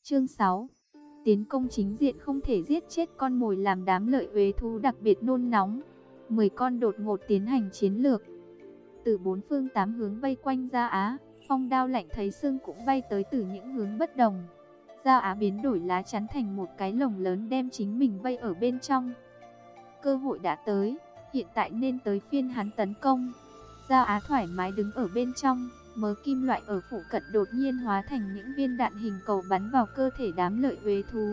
Chương 6. Tiến công chính diện không thể giết chết con mồi làm đám lợi uế thú đặc biệt nôn nóng. 10 con đột ngột tiến hành chiến lược. Từ bốn phương tám hướng vây quanh Gia Á, phong đao lạnh thấy xương cũng bay tới từ những hướng bất đồng. Gia Á biến đổi lá chắn thành một cái lồng lớn đem chính mình vây ở bên trong. Cơ hội đã tới, hiện tại nên tới phiên hắn tấn công. Gia Á thoải mái đứng ở bên trong, mớ kim loại ở phụ cận đột nhiên hóa thành những viên đạn hình cầu bắn vào cơ thể đám lợi uế thú.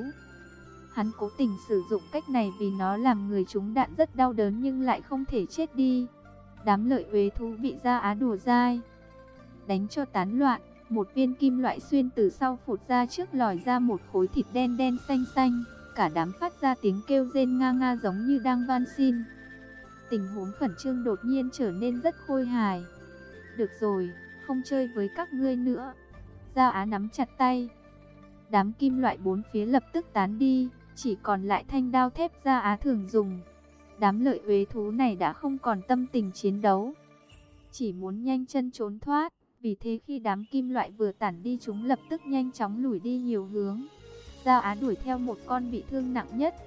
Hắn cố tình sử dụng cách này vì nó làm người trúng đạn rất đau đớn nhưng lại không thể chết đi. Đám lợi uế thú bị Gia Á đùa dai, đánh cho tán loạn. Một viên kim loại xuyên từ sau phụt ra trước lòi ra một khối thịt đen đen xanh xanh. Cả đám phát ra tiếng kêu rên nga nga giống như đang van xin. Tình huống khẩn trương đột nhiên trở nên rất khôi hài. Được rồi, không chơi với các ngươi nữa. Gia Á nắm chặt tay. Đám kim loại bốn phía lập tức tán đi, chỉ còn lại thanh đao thép Gia Á thường dùng. Đám lợi uế thú này đã không còn tâm tình chiến đấu, chỉ muốn nhanh chân trốn thoát. Vì thế khi đám kim loại vừa tản đi chúng lập tức nhanh chóng lùi đi nhiều hướng. Gia Á đuổi theo một con bị thương nặng nhất.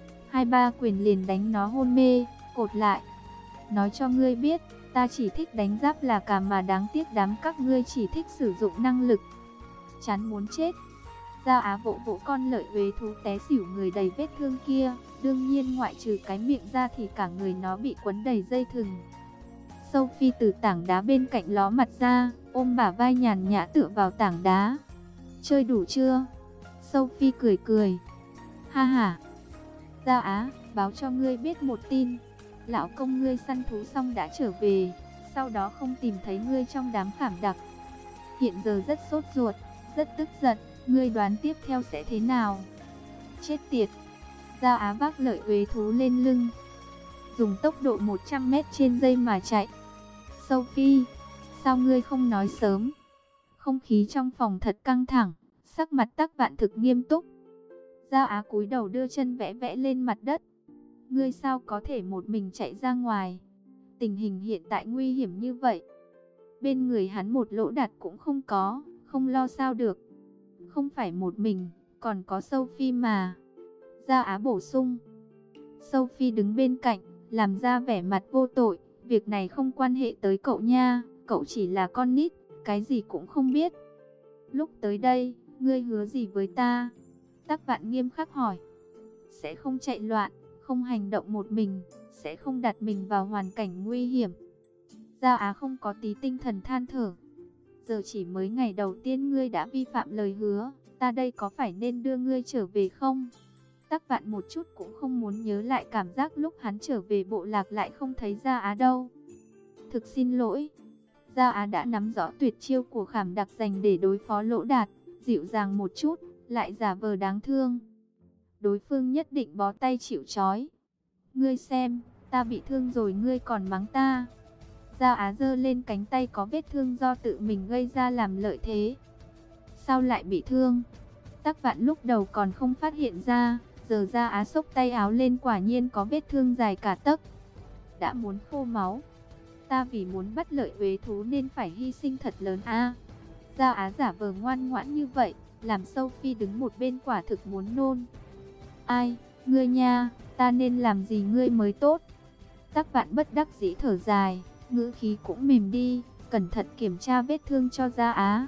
2-3 quyền liền đánh nó hôn mê, cột lại. Nói cho ngươi biết, ta chỉ thích đánh giáp là cả mà đáng tiếc đám các ngươi chỉ thích sử dụng năng lực. Chán muốn chết. Gia Á vỗ vỗ con lợi uế thú té xỉu người đầy vết thương kia. Đương nhiên ngoại trừ cái miệng ra thì cả người nó bị quấn đầy dây thừng. Sophie từ tảng đá bên cạnh ló mặt ra, ôm bả vai nhàn nhã tựa vào tảng đá. Chơi đủ chưa? Sophie cười cười. Ha ha. Gia Á, báo cho ngươi biết một tin. Lão công ngươi săn thú xong đã trở về, sau đó không tìm thấy ngươi trong đám khảm đặc. Hiện giờ rất sốt ruột, rất tức giận, ngươi đoán tiếp theo sẽ thế nào? Chết tiệt. Gia Á vác lợi uế thú lên lưng, dùng tốc độ 100 m trên giây mà chạy. Sophie, sao ngươi không nói sớm? Không khí trong phòng thật căng thẳng, sắc mặt Tắc Vạn thực nghiêm túc. Gia Á cúi đầu đưa chân vẽ vẽ lên mặt đất. Ngươi sao có thể một mình chạy ra ngoài? Tình hình hiện tại nguy hiểm như vậy. Bên người hắn một lỗ đạn cũng không có, không lo sao được. Không phải một mình, còn có Sophie mà. Gia Á bổ sung. Sophie đứng bên cạnh, làm ra vẻ mặt vô tội. Việc này không quan hệ tới cậu nha, cậu chỉ là con nít, cái gì cũng không biết. Lúc tới đây, ngươi hứa gì với ta? Tắc Vạn nghiêm khắc hỏi. Sẽ không chạy loạn, không hành động một mình, sẽ không đặt mình vào hoàn cảnh nguy hiểm. Gia Á không có tí tinh thần than thở. Giờ chỉ mới ngày đầu tiên ngươi đã vi phạm lời hứa, ta đây có phải nên đưa ngươi trở về không? Tắc Vạn một chút cũng không muốn nhớ lại cảm giác lúc hắn trở về bộ lạc lại không thấy Gia Á đâu. Thực xin lỗi. Gia Á đã nắm rõ tuyệt chiêu của khảm đặc dành để đối phó Lỗ Đạt, dịu dàng một chút, lại giả vờ đáng thương. Đối phương nhất định bó tay chịu trói. Ngươi xem, ta bị thương rồi ngươi còn mắng ta. Gia Á giơ lên cánh tay có vết thương do tự mình gây ra làm lợi thế. Sao lại bị thương? Tắc Vạn lúc đầu còn không phát hiện ra, giờ Gia Á xốc tay áo lên quả nhiên có vết thương dài cả tấc. Đã muốn khô máu. Ta vì muốn bắt lợi uế thú nên phải hy sinh thật lớn a. Gia Á giả vờ ngoan ngoãn như vậy, làm Sophie đứng một bên quả thực muốn nôn. Ai, ngươi nha, ta nên làm gì ngươi mới tốt? Tắc Vạn bất đắc dĩ thở dài, ngữ khí cũng mềm đi, cẩn thận kiểm tra vết thương cho Gia Á.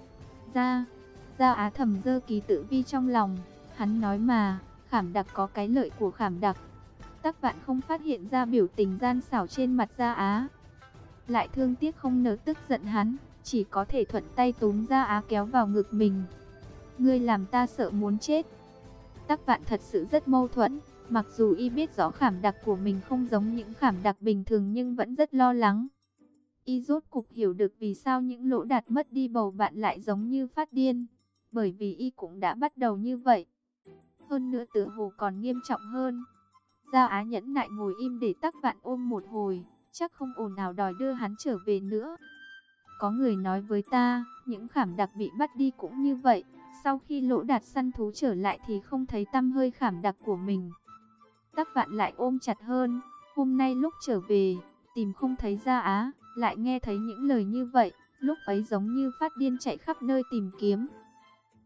Gia Á thầm dơ ký tự vi trong lòng, hắn nói mà, khảm đặc có cái lợi của khảm đặc. Tắc Vạn không phát hiện ra biểu tình gian xảo trên mặt Gia Á. Lại thương tiếc không nỡ tức giận hắn, chỉ có thể thuận tay túm Gia Á kéo vào ngực mình. Ngươi làm ta sợ muốn chết. Tắc Vạn thật sự rất mâu thuẫn, mặc dù y biết rõ khảm đặc của mình không giống những khảm đặc bình thường nhưng vẫn rất lo lắng. Y rốt cục hiểu được vì sao những Lỗ Đạt mất đi bầu bạn lại giống như phát điên, bởi vì y cũng đã bắt đầu như vậy. Hơn nữa tựa hồ còn nghiêm trọng hơn. Gia Á nhẫn nại ngồi im để Tắc Vạn ôm một hồi, chắc không ồn ào đòi đưa hắn trở về nữa. Có người nói với ta, những khảm đặc bị bắt đi cũng như vậy. Sau khi Lỗ Đạt săn thú trở lại thì không thấy tăm hơi khảm đặc của mình. Tắc Vạn lại ôm chặt hơn. Hôm nay lúc trở về, tìm không thấy Gia Á, lại nghe thấy những lời như vậy. Lúc ấy giống như phát điên chạy khắp nơi tìm kiếm.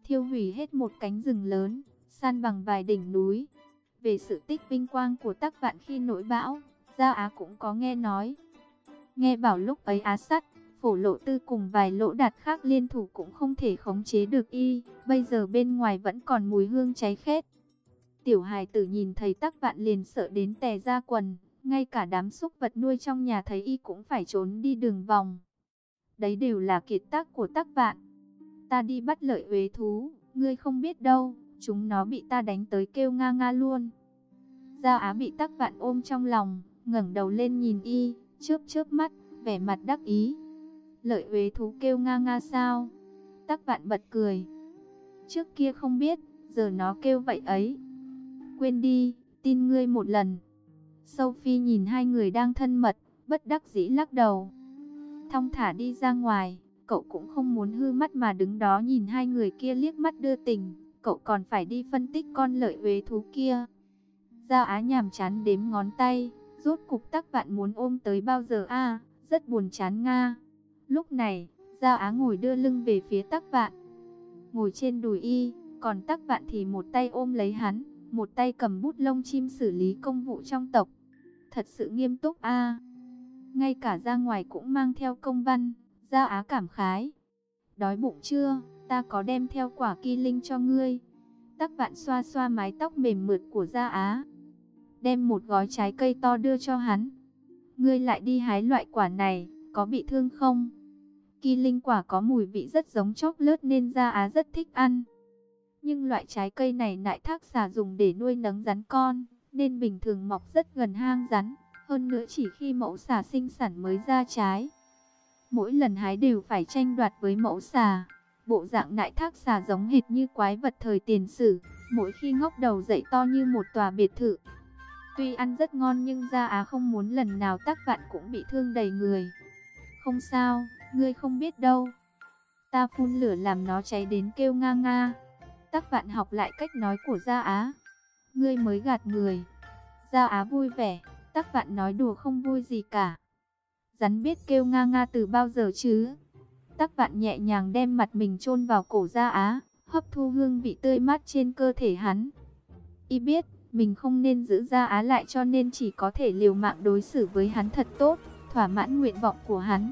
thiêu hủy hết một cánh rừng lớn, san bằng vài đỉnh núi. Về sự tích vinh quang của Tắc Vạn khi nổi bão, Gia Á cũng có nghe nói. Nghe bảo lúc ấy Á Sắt, Phổ Lộ Tư cùng vài lỗ đạt khác liên thủ cũng không thể khống chế được y, bây giờ bên ngoài vẫn còn mùi hương cháy khét. Tiểu hài tử nhìn thấy Tắc Vạn liền sợ đến tè ra quần, ngay cả đám súc vật nuôi trong nhà thấy y cũng phải trốn đi đường vòng. Đấy đều là kiệt tác của Tắc Vạn. Ta đi bắt lợi uế thú, ngươi không biết đâu, chúng nó bị ta đánh tới kêu nga nga luôn. Gia Á bị Tắc Vạn ôm trong lòng, ngẩng đầu lên nhìn y, chớp chớp mắt, vẻ mặt đắc ý. Lợi uế thú kêu nga nga sao? Tắc Vạn bật cười. Trước kia không biết, giờ nó kêu vậy ấy. Quên đi, tin ngươi một lần. Sophie nhìn hai người đang thân mật, bất đắc dĩ lắc đầu. Thong thả đi ra ngoài, cậu cũng không muốn hư mắt mà đứng đó nhìn hai người kia liếc mắt đưa tình. Cậu còn phải đi phân tích con lợi uế thú kia. Gia Á nhàm chán đếm ngón tay, rốt cục Tắc Vạn muốn ôm tới bao giờ a? Rất buồn chán nga. Lúc này, Gia Á ngồi đưa lưng về phía Tắc Vạn, ngồi trên đùi y, còn Tắc Vạn thì một tay ôm lấy hắn, một tay cầm bút lông chim xử lý công vụ trong tộc. Thật sự nghiêm túc a. Ngay cả ra ngoài cũng mang theo công văn. Gia Á cảm khái. Đói bụng chưa? Ta có đem theo quả kỳ linh cho ngươi. Tắc Vạn xoa xoa mái tóc mềm mượt của Gia Á, đem một gói trái cây to đưa cho hắn. Ngươi lại đi hái loại quả này, có bị thương không? Kỳ linh quả có mùi vị rất giống chocolate nên Gia Á rất thích ăn. Nhưng loại trái cây này Nại Thác Xà dùng để nuôi nấng rắn con, nên bình thường mọc rất gần hang rắn. Hơn nữa chỉ khi mẫu xà sinh sản mới ra trái. Mỗi lần hái đều phải tranh đoạt với mẫu xà. Bộ dạng Nại Thác Xà giống hệt như quái vật thời tiền sử, mỗi khi ngóc đầu dậy to như một tòa biệt thự. Tuy ăn rất ngon nhưng Gia Á không muốn lần nào Tắc Vạn cũng bị thương đầy người. Không sao, ngươi không biết đâu. Ta phun lửa làm nó cháy đến kêu nga nga. Tắc Vạn học lại cách nói của Gia Á. Ngươi mới gạt người. Gia Á vui vẻ. Tắc Vạn nói đùa không vui gì cả. Rắn biết kêu nga nga từ bao giờ chứ? Tắc Vạn nhẹ nhàng đem mặt mình chôn vào cổ Gia Á, hấp thu hương vị tươi mát trên cơ thể hắn. Y biết, mình không nên giữ Gia Á lại cho nên chỉ có thể liều mạng đối xử với hắn thật tốt, thỏa mãn nguyện vọng của hắn.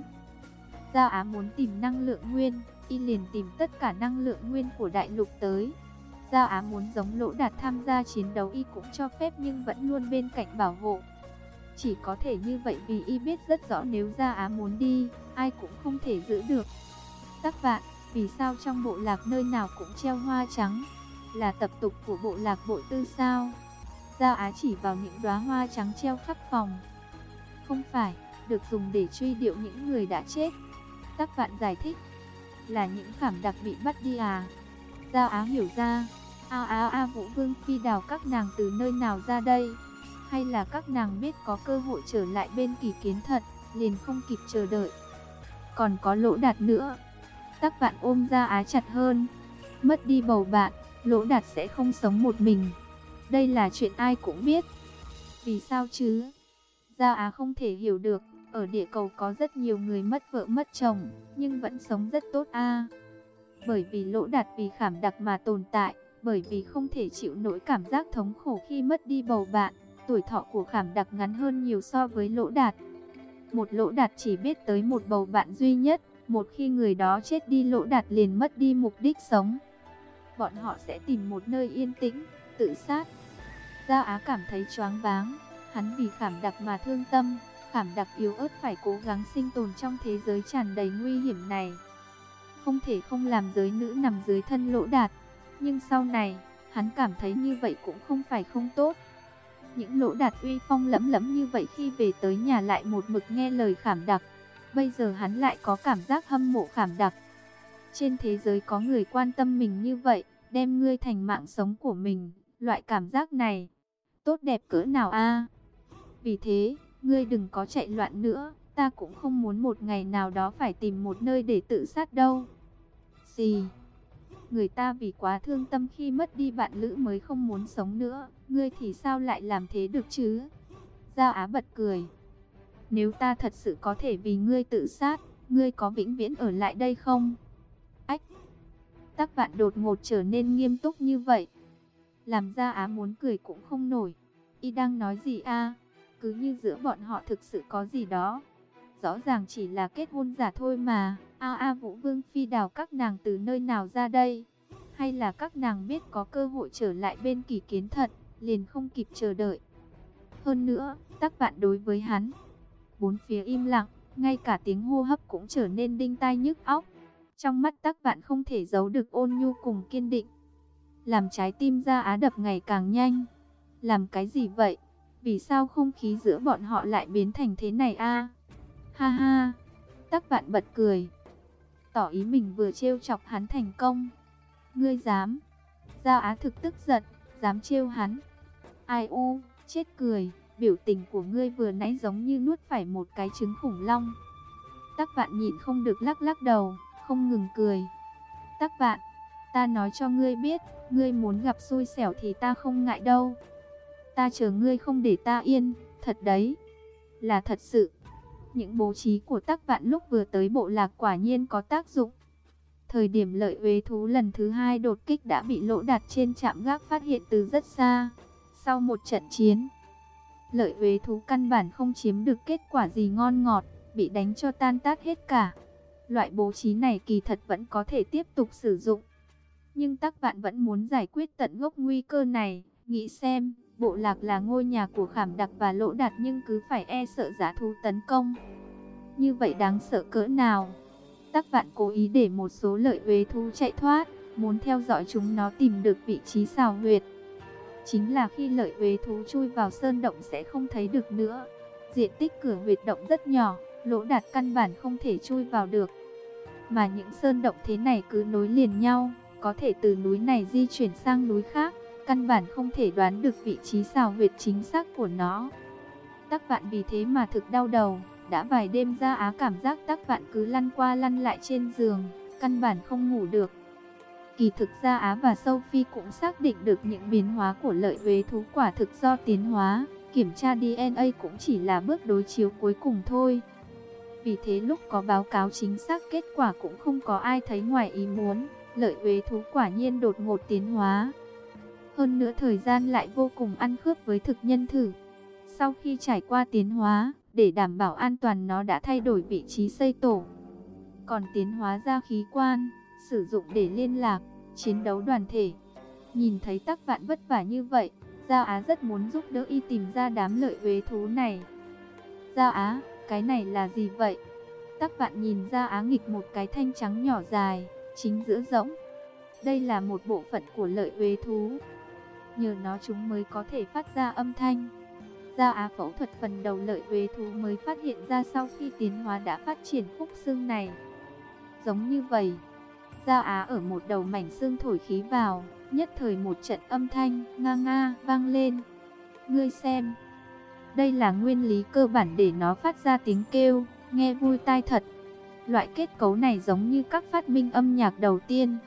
Gia Á muốn tìm năng lượng nguyên, y liền tìm tất cả năng lượng nguyên của đại lục tới. Gia Á muốn giống Lỗ Đạt tham gia chiến đấu y cũng cho phép nhưng vẫn luôn bên cạnh bảo hộ. Chỉ có thể như vậy vì y biết rất rõ nếu Gia Á muốn đi, ai cũng không thể giữ được. Tắc Vạn, vì sao trong bộ lạc nơi nào cũng treo hoa trắng? Là tập tục của bộ lạc Bội Tư sao? Gia Á chỉ vào những đóa hoa trắng treo khắp phòng. Không phải, được dùng để truy điệu những người đã chết. Tắc Vạn giải thích. Là những khảm đặc bị bắt đi à? Gia Á hiểu ra. Vũ Vương Phi đào các nàng từ nơi nào ra đây? Hay là các nàng biết có cơ hội trở lại bên Kỳ Kiến Thật, liền không kịp chờ đợi? Còn có Lỗ Đạt nữa. Tắc Vạn ôm Gia Á chặt hơn. Mất đi bầu bạn, Lỗ Đạt sẽ không sống một mình. Đây là chuyện ai cũng biết. Vì sao chứ? Gia Á không thể hiểu được. Ở địa cầu có rất nhiều người mất vợ mất chồng, nhưng vẫn sống rất tốt a. Bởi vì Lỗ Đạt vì khảm đặc mà tồn tại, bởi vì không thể chịu nổi cảm giác thống khổ khi mất đi bầu bạn. Tuổi thọ của khảm đặc ngắn hơn nhiều so với Lỗ Đạt. Một Lỗ Đạt chỉ biết tới một bầu bạn duy nhất, một khi người đó chết đi Lỗ Đạt liền mất đi mục đích sống. Bọn họ sẽ tìm một nơi yên tĩnh, tự sát. Gia Á cảm thấy choáng váng, hắn vì khảm đặc mà thương tâm. Khảm đặc yếu ớt phải cố gắng sinh tồn trong thế giới tràn đầy nguy hiểm này. Không thể không làm giới nữ nằm dưới thân Lỗ Đạt. Nhưng sau này, hắn cảm thấy như vậy cũng không phải không tốt. Những Lỗ Đạt uy phong lẫm lẫm như vậy khi về tới nhà lại một mực nghe lời khảm đặc. Bây giờ hắn lại có cảm giác hâm mộ khảm đặc. Trên thế giới có người quan tâm mình như vậy, đem ngươi thành mạng sống của mình. Loại cảm giác này, tốt đẹp cỡ nào a? Vì thế, ngươi đừng có chạy loạn nữa, ta cũng không muốn một ngày nào đó phải tìm một nơi để tự sát đâu. Gì? Người ta vì quá thương tâm khi mất đi bạn lữ mới không muốn sống nữa, ngươi thì sao lại làm thế được chứ? Gia Á bật cười. Nếu ta thật sự có thể vì ngươi tự sát, ngươi có vĩnh viễn ở lại đây không? Ách! Tắc Vạn đột ngột trở nên nghiêm túc như vậy, làm Gia Á muốn cười cũng không nổi. Y đang nói gì a? Cứ như giữa bọn họ thực sự có gì đó. Rõ ràng chỉ là kết hôn giả thôi mà. Vũ Vương Phi đào các nàng từ nơi nào ra đây? Hay là các nàng biết có cơ hội trở lại bên Kỷ Kiến thật, liền không kịp chờ đợi? Hơn nữa, Tắc Vạn đối với hắn. Bốn phía im lặng, ngay cả tiếng hô hấp cũng trở nên đinh tai nhức óc. Trong mắt Tắc Vạn không thể giấu được ôn nhu cùng kiên định, làm trái tim Gia Á đập ngày càng nhanh. Làm cái gì vậy? Vì sao không khí giữa bọn họ lại biến thành thế này a? Ha ha! Tắc Vạn bật cười, tỏ ý mình vừa trêu chọc hắn thành công. Ngươi dám? Gia Á thực tức giận, dám trêu hắn? Ai u, chết cười, biểu tình của ngươi vừa nãy giống như nuốt phải một cái trứng khủng long. Tắc Vạn nhịn không được lắc lắc đầu, không ngừng cười. Tắc Vạn, ta nói cho ngươi biết, ngươi muốn gặp xui xẻo thì ta không ngại đâu. Ta chờ ngươi không để ta yên, thật đấy. Là thật sự. Những bố trí của Tắc Vạn lúc vừa tới bộ lạc quả nhiên có tác dụng. Thời điểm Lợi Uế thú lần thứ 2 đột kích đã bị Lỗ Đạt trên trạm gác phát hiện từ rất xa. Sau một trận chiến, Lợi Uế thú căn bản không chiếm được kết quả gì ngon ngọt, bị đánh cho tan tác hết cả. Loại bố trí này kỳ thật vẫn có thể tiếp tục sử dụng, nhưng Tắc Vạn vẫn muốn giải quyết tận gốc nguy cơ này. Nghĩ xem, bộ lạc là ngôi nhà của Khảm Đặc và Lỗ Đạt nhưng cứ phải e sợ dã thú tấn công, như vậy đáng sợ cỡ nào. Tắc Vạn cố ý để một số Lợi Uế thú chạy thoát, muốn theo dõi chúng nó tìm được vị trí xào huyệt. Chính là khi Lợi Uế thú chui vào sơn động sẽ không thấy được nữa. Diện tích cửa huyệt động rất nhỏ, Lỗ Đạt căn bản không thể chui vào được. Mà những sơn động thế này cứ nối liền nhau, có thể từ núi này di chuyển sang núi khác, căn bản không thể đoán được vị trí xào huyệt chính xác của nó. Tắc Vạn vì thế mà thực đau đầu, đã vài đêm Gia Á cảm giác Tắc Vạn cứ lăn qua lăn lại trên giường, căn bản không ngủ được. Kỳ thực Gia Á và Sophie cũng xác định được những biến hóa của Lợi Uế thú quả thực do tiến hóa, kiểm tra DNA cũng chỉ là bước đối chiếu cuối cùng thôi. Vì thế lúc có báo cáo chính xác kết quả cũng không có ai thấy ngoài ý muốn, Lợi Uế thú quả nhiên đột ngột tiến hóa. Hơn nữa thời gian lại vô cùng ăn khớp với thực nhân thử. Sau khi trải qua tiến hóa, để đảm bảo an toàn nó đã thay đổi vị trí xây tổ. Còn tiến hóa ra khí quan, sử dụng để liên lạc, chiến đấu đoàn thể. Nhìn thấy Tắc Vạn vất vả như vậy, Gia Á rất muốn giúp đỡ y tìm ra đám Lợi Uế thú này. Gia Á, cái này là gì vậy? Tắc Vạn nhìn Gia Á nghịch một cái thanh trắng nhỏ dài, chính giữa rỗng. Đây là một bộ phận của Lợi Uế thú. Nhờ nó chúng mới có thể phát ra âm thanh. Gia Á phẫu thuật phần đầu Lợi Uế thú mới phát hiện ra sau khi tiến hóa đã phát triển khúc xương này. Giống như vậy, Gia Á ở một đầu mảnh xương thổi khí vào, nhất thời một trận âm thanh nga nga vang lên. Ngươi xem, đây là nguyên lý cơ bản để nó phát ra tiếng kêu, nghe vui tai thật. Loại kết cấu này giống như các phát minh âm nhạc đầu tiên,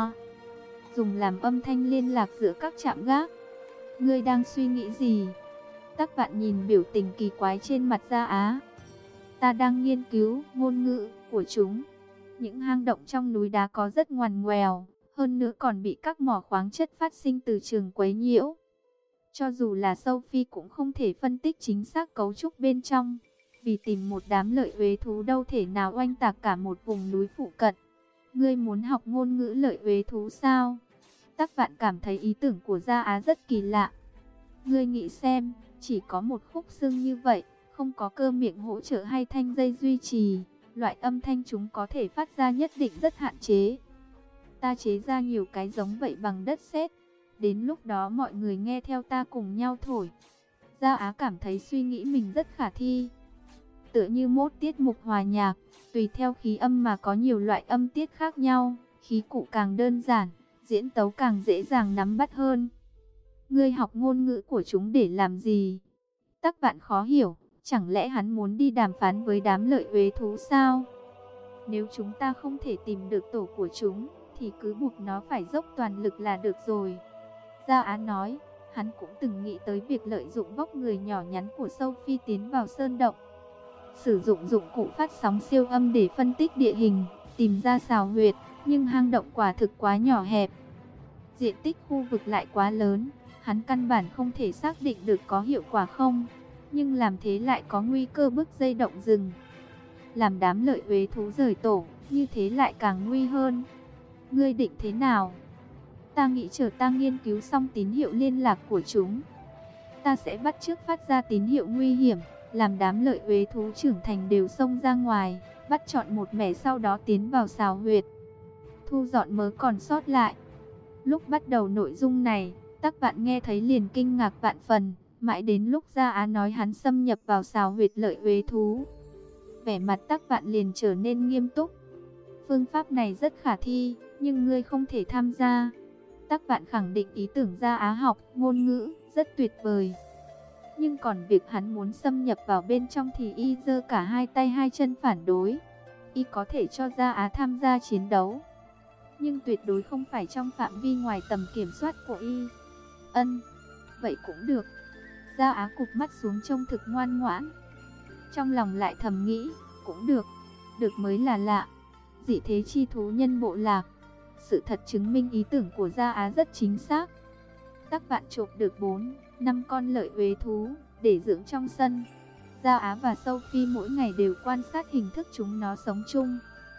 dùng làm âm thanh liên lạc giữa các trạm gác. Ngươi đang suy nghĩ gì? Tắc Vạn nhìn biểu tình kỳ quái trên mặt Gia Á. Ta đang nghiên cứu ngôn ngữ của chúng. Những hang động trong núi đá có rất ngoằn ngoèo, hơn nữa còn bị các mỏ khoáng chất phát sinh từ trường quấy nhiễu. Cho dù là Sophie cũng không thể phân tích chính xác cấu trúc bên trong, vì tìm một đám Lợi Uế thú đâu thể nào oanh tạc cả một vùng núi phụ cận. Ngươi muốn học ngôn ngữ Lợi Uế thú sao? Tắc Vạn cảm thấy ý tưởng của Gia Á rất kỳ lạ. Ngươi nghĩ xem, chỉ có một khúc xương như vậy, không có cơ miệng hỗ trợ hay thanh dây duy trì, loại âm thanh chúng có thể phát ra nhất định rất hạn chế. Ta chế ra nhiều cái giống vậy bằng đất sét. Đến lúc đó mọi người nghe theo ta cùng nhau thổi. Gia Á cảm thấy suy nghĩ mình rất khả thi. Tựa như mốt tiết mục hòa nhạc, tùy theo khí âm mà có nhiều loại âm tiết khác nhau, khí cụ càng đơn giản, diễn tấu càng dễ dàng nắm bắt hơn. Ngươi học ngôn ngữ của chúng để làm gì? Tắc Vạn khó hiểu, chẳng lẽ hắn muốn đi đàm phán với đám Lợi Uế thú sao? Nếu chúng ta không thể tìm được tổ của chúng, thì cứ buộc nó phải dốc toàn lực là được rồi. Gia Á nói, hắn cũng từng nghĩ tới việc lợi dụng vóc người nhỏ nhắn của Sophie tiến vào sơn động. Sử dụng dụng cụ phát sóng siêu âm để phân tích địa hình, tìm ra xào huyệt. Nhưng hang động quả thực quá nhỏ hẹp, diện tích khu vực lại quá lớn, hắn căn bản không thể xác định được có hiệu quả không. Nhưng làm thế lại có nguy cơ bứt dây động rừng. Làm đám lợi uế thú rời tổ, như thế lại càng nguy hơn. Ngươi định thế nào? Ta nghĩ chờ ta nghiên cứu xong tín hiệu liên lạc của chúng, ta sẽ bắt chước phát ra tín hiệu nguy hiểm, làm đám lợi uế thú trưởng thành đều xông ra ngoài, bắt chọn một mẻ sau đó tiến vào xào huyệt, thu dọn mớ còn sót lại. Lúc bắt đầu nội dung này, Tắc Vạn nghe thấy liền kinh ngạc vạn phần, mãi đến lúc Gia Á nói hắn xâm nhập vào xào huyệt lợi uế thú, vẻ mặt Tắc Vạn liền trở nên nghiêm túc. Phương pháp này rất khả thi, nhưng ngươi không thể tham gia. Tắc Vạn khẳng định ý tưởng Gia Á học ngôn ngữ rất tuyệt vời. Nhưng còn việc hắn muốn xâm nhập vào bên trong thì y giơ cả hai tay hai chân phản đối. Y có thể cho Gia Á tham gia chiến đấu, nhưng tuyệt đối không phải trong phạm vi ngoài tầm kiểm soát của y. Vậy cũng được. Gia Á cụp mắt xuống trông thực ngoan ngoãn. Trong lòng lại thầm nghĩ, cũng được, được mới là lạ. Dị thế chi thú nhân bộ lạc. Sự thật chứng minh ý tưởng của Gia Á rất chính xác. Tắc Vạn chộp được 4-5 con lợi uế thú để dưỡng trong sân. Gia Á và Sophie mỗi ngày đều quan sát hình thức chúng nó sống chung,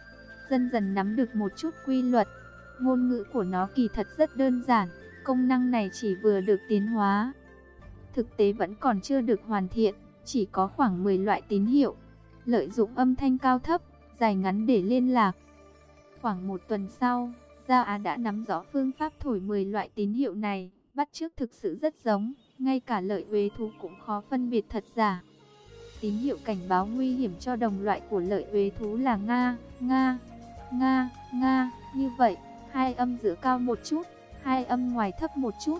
dần dần nắm được một chút quy luật. Ngôn ngữ của nó kỳ thật rất đơn giản, công năng này chỉ vừa được tiến hóa, thực tế vẫn còn chưa được hoàn thiện, chỉ có khoảng 10 loại tín hiệu, lợi dụng âm thanh cao thấp, dài ngắn để liên lạc. Khoảng 1 tuần sau, Gia Á đã nắm rõ phương pháp thổi 10 loại tín hiệu này, bắt chước thực sự rất giống, ngay cả lợi uế thú cũng khó phân biệt thật giả. Tín hiệu cảnh báo nguy hiểm cho đồng loại của lợi uế thú là nga, nga, nga, nga, như vậy, hai âm giữa cao một chút, hai âm ngoài thấp một chút.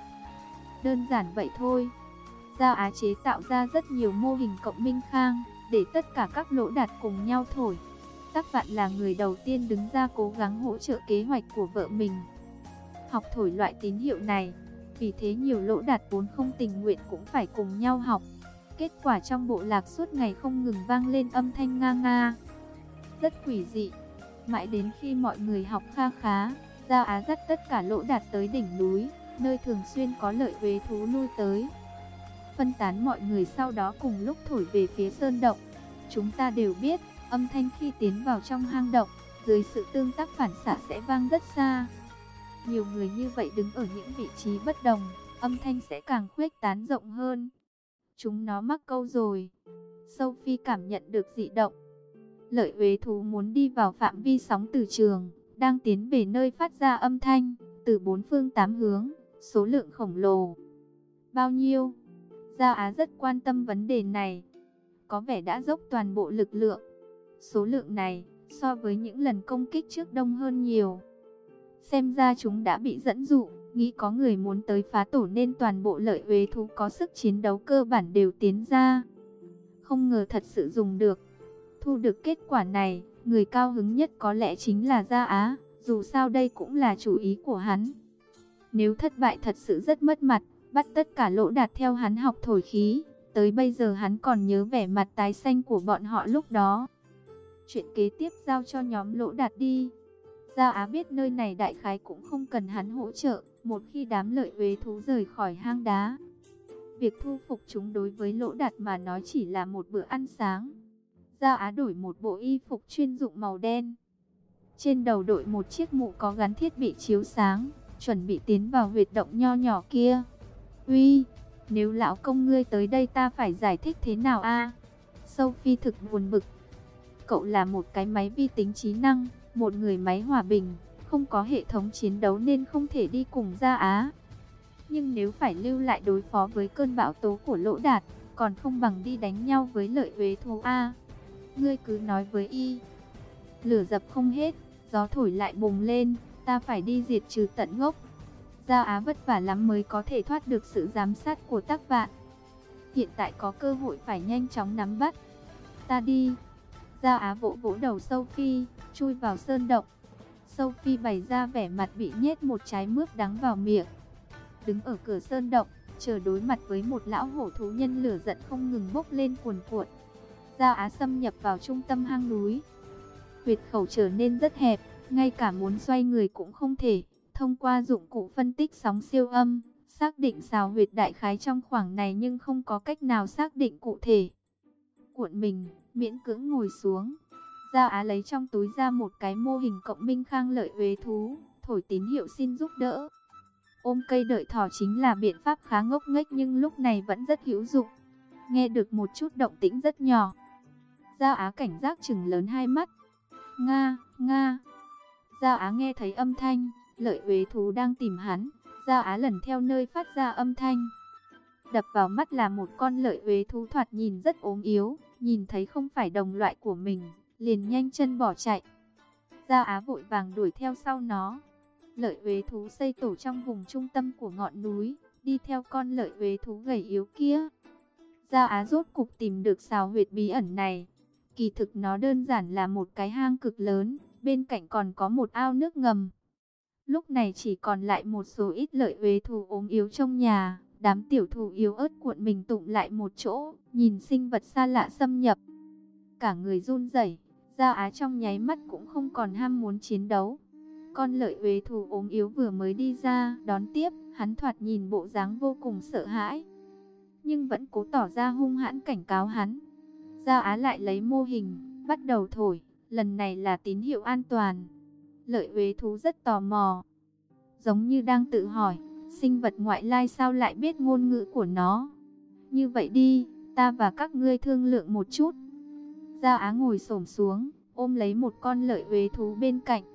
Đơn giản vậy thôi. Gia Á chế tạo ra rất nhiều mô hình cộng minh khang, để tất cả các lỗ đạt cùng nhau thổi. Tắc Vạn là người đầu tiên đứng ra cố gắng hỗ trợ kế hoạch của vợ mình, học thổi loại tín hiệu này. Vì thế nhiều lỗ đạt vốn không tình nguyện cũng phải cùng nhau học. Kết quả trong bộ lạc suốt ngày không ngừng vang lên âm thanh nga nga, rất quỷ dị. Mãi đến khi mọi người học kha khá, Gia Á dắt tất cả lỗ đạt tới đỉnh núi, nơi thường xuyên có lợi uế thú lui tới. Phân tán mọi người sau đó cùng lúc thổi về phía sơn động. Chúng ta đều biết, âm thanh khi tiến vào trong hang động, dưới sự tương tác phản xạ sẽ vang rất xa. Nhiều người như vậy đứng ở những vị trí bất đồng, âm thanh sẽ càng khuếch tán rộng hơn. Chúng nó mắc câu rồi. Sophie cảm nhận được dị động. Lợi uế thú muốn đi vào phạm vi sóng từ trường, đang tiến về nơi phát ra âm thanh, từ 4 phương 8 hướng, số lượng khổng lồ. Bao nhiêu? Gia Á rất quan tâm vấn đề này. Có vẻ đã dốc toàn bộ lực lượng. Số lượng này, so với những lần công kích trước đông hơn nhiều. Xem ra chúng đã bị dẫn dụ, nghĩ có người muốn tới phá tổ nên toàn bộ lợi uế thú có sức chiến đấu cơ bản đều tiến ra. Không ngờ thật sự dùng được. Thu được kết quả này, người cao hứng nhất có lẽ chính là Gia Á, dù sao đây cũng là chủ ý của hắn. Nếu thất bại thật sự rất mất mặt, bắt tất cả lỗ đạt theo hắn học thổi khí, tới bây giờ hắn còn nhớ vẻ mặt tái xanh của bọn họ lúc đó. Chuyện kế tiếp giao cho nhóm lỗ đạt đi. Gia Á biết nơi này đại khái cũng không cần hắn hỗ trợ, một khi đám lợi uế thú rời khỏi hang đá. Việc thu phục chúng đối với lỗ đạt mà nói chỉ là một bữa ăn sáng. Gia Á đổi một bộ y phục chuyên dụng màu đen. Trên đầu đội một chiếc mũ có gắn thiết bị chiếu sáng, chuẩn bị tiến vào huyệt động nho nhỏ kia. Uy, nếu lão công ngươi tới đây ta phải giải thích thế nào a? Sophie thực buồn bực. Cậu là một cái máy vi tính trí năng, một người máy hòa bình, không có hệ thống chiến đấu nên không thể đi cùng Gia Á. Nhưng nếu phải lưu lại đối phó với cơn bão tố của lỗ đạt, còn không bằng đi đánh nhau với lợi uế thú a. Ngươi cứ nói với y. Lửa dập không hết, gió thổi lại bùng lên, ta phải đi diệt trừ tận gốc. Gia Á vất vả lắm mới có thể thoát được sự giám sát của Tắc Vạn. Hiện tại có cơ hội phải nhanh chóng nắm bắt. Ta đi. Gia Á vỗ vỗ đầu Sophie, chui vào sơn động. Sophie bày ra vẻ mặt bị nhét một trái mướp đắng vào miệng. Đứng ở cửa sơn động, chờ đối mặt với một lão hổ thú nhân lửa giận không ngừng bốc lên cuồn cuộn. Gia Á xâm nhập vào trung tâm hang núi. Huyệt khẩu trở nên rất hẹp, ngay cả muốn xoay người cũng không thể. Thông qua dụng cụ phân tích sóng siêu âm, xác định xào huyệt đại khái trong khoảng này nhưng không có cách nào xác định cụ thể. Cuộn mình, miễn cưỡng ngồi xuống. Gia Á lấy trong túi ra một cái mô hình cộng minh khang lợi uế thú, thổi tín hiệu xin giúp đỡ. Ôm cây đợi thỏ chính là biện pháp khá ngốc nghếch nhưng lúc này vẫn rất hữu dụng. Nghe được một chút động tĩnh rất nhỏ. Gia Á cảnh giác trừng lớn hai mắt. Nga, Nga. Gia Á nghe thấy âm thanh, lợi uế thú đang tìm hắn. Gia Á lần theo nơi phát ra âm thanh. Đập vào mắt là một con lợi uế thú thoạt nhìn rất ốm yếu, nhìn thấy không phải đồng loại của mình, liền nhanh chân bỏ chạy. Gia Á vội vàng đuổi theo sau nó. Lợi uế thú xây tổ trong vùng trung tâm của ngọn núi, đi theo con lợi uế thú gầy yếu kia. Gia Á rốt cục tìm được xào huyệt bí ẩn này. Kỳ thực nó đơn giản là một cái hang cực lớn, bên cạnh còn có một ao nước ngầm. Lúc này chỉ còn lại một số ít lợi uế thú ốm yếu trong nhà. Đám tiểu thú yếu ớt cuộn mình tụm lại một chỗ, nhìn sinh vật xa lạ xâm nhập. Cả người run rẩy, Gia Á trong nháy mắt cũng không còn ham muốn chiến đấu. Con lợi uế thú ốm yếu vừa mới đi ra, đón tiếp, hắn thoạt nhìn bộ dáng vô cùng sợ hãi. Nhưng vẫn cố tỏ ra hung hãn cảnh cáo hắn. Gia Á lại lấy mô hình, bắt đầu thổi, lần này là tín hiệu an toàn. Lợi uế thú rất tò mò, giống như đang tự hỏi, sinh vật ngoại lai sao lại biết ngôn ngữ của nó. Như vậy đi, ta và các ngươi thương lượng một chút. Gia Á ngồi xổm xuống, ôm lấy một con lợi uế thú bên cạnh.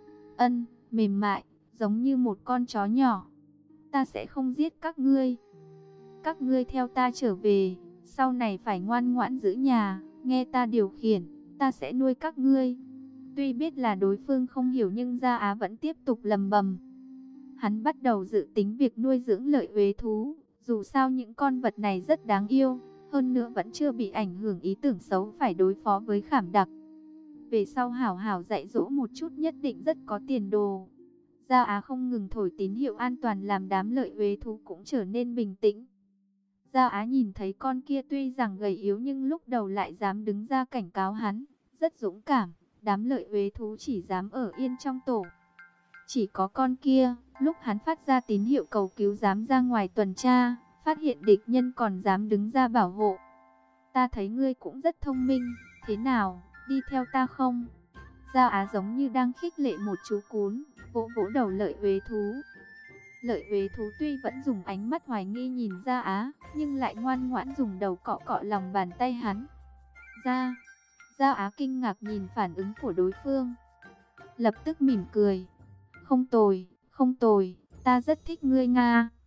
Mềm mại, giống như một con chó nhỏ. Ta sẽ không giết các ngươi. Các ngươi theo ta trở về, sau này phải ngoan ngoãn giữ nhà, nghe ta điều khiển, ta sẽ nuôi các ngươi. Tuy biết là đối phương không hiểu nhưng Gia Á vẫn tiếp tục lầm bầm. Hắn bắt đầu dự tính việc nuôi dưỡng lợi uế thú, dù sao những con vật này rất đáng yêu, hơn nữa vẫn chưa bị ảnh hưởng ý tưởng xấu phải đối phó với khảm đặc. Về sau hảo hảo dạy dỗ một chút nhất định rất có tiền đồ. Gia Á không ngừng thổi tín hiệu an toàn làm đám lợi uế thú cũng trở nên bình tĩnh. Gia Á nhìn thấy con kia tuy rằng gầy yếu nhưng lúc đầu lại dám đứng ra cảnh cáo hắn, rất dũng cảm. Đám lợi uế thú chỉ dám ở yên trong tổ. Chỉ có con kia, lúc hắn phát ra tín hiệu cầu cứu dám ra ngoài tuần tra, phát hiện địch nhân còn dám đứng ra bảo hộ. Ta thấy ngươi cũng rất thông minh, thế nào, đi theo ta không? Gia Á giống như đang khích lệ một chú cún, vỗ vỗ đầu lợi uế thú. Lợi uế thú tuy vẫn dùng ánh mắt hoài nghi nhìn Gia Á, nhưng lại ngoan ngoãn dùng đầu cọ cọ lòng bàn tay hắn. Gia Á kinh ngạc nhìn phản ứng của đối phương, lập tức mỉm cười. Không tồi, ta rất thích ngươi Nga.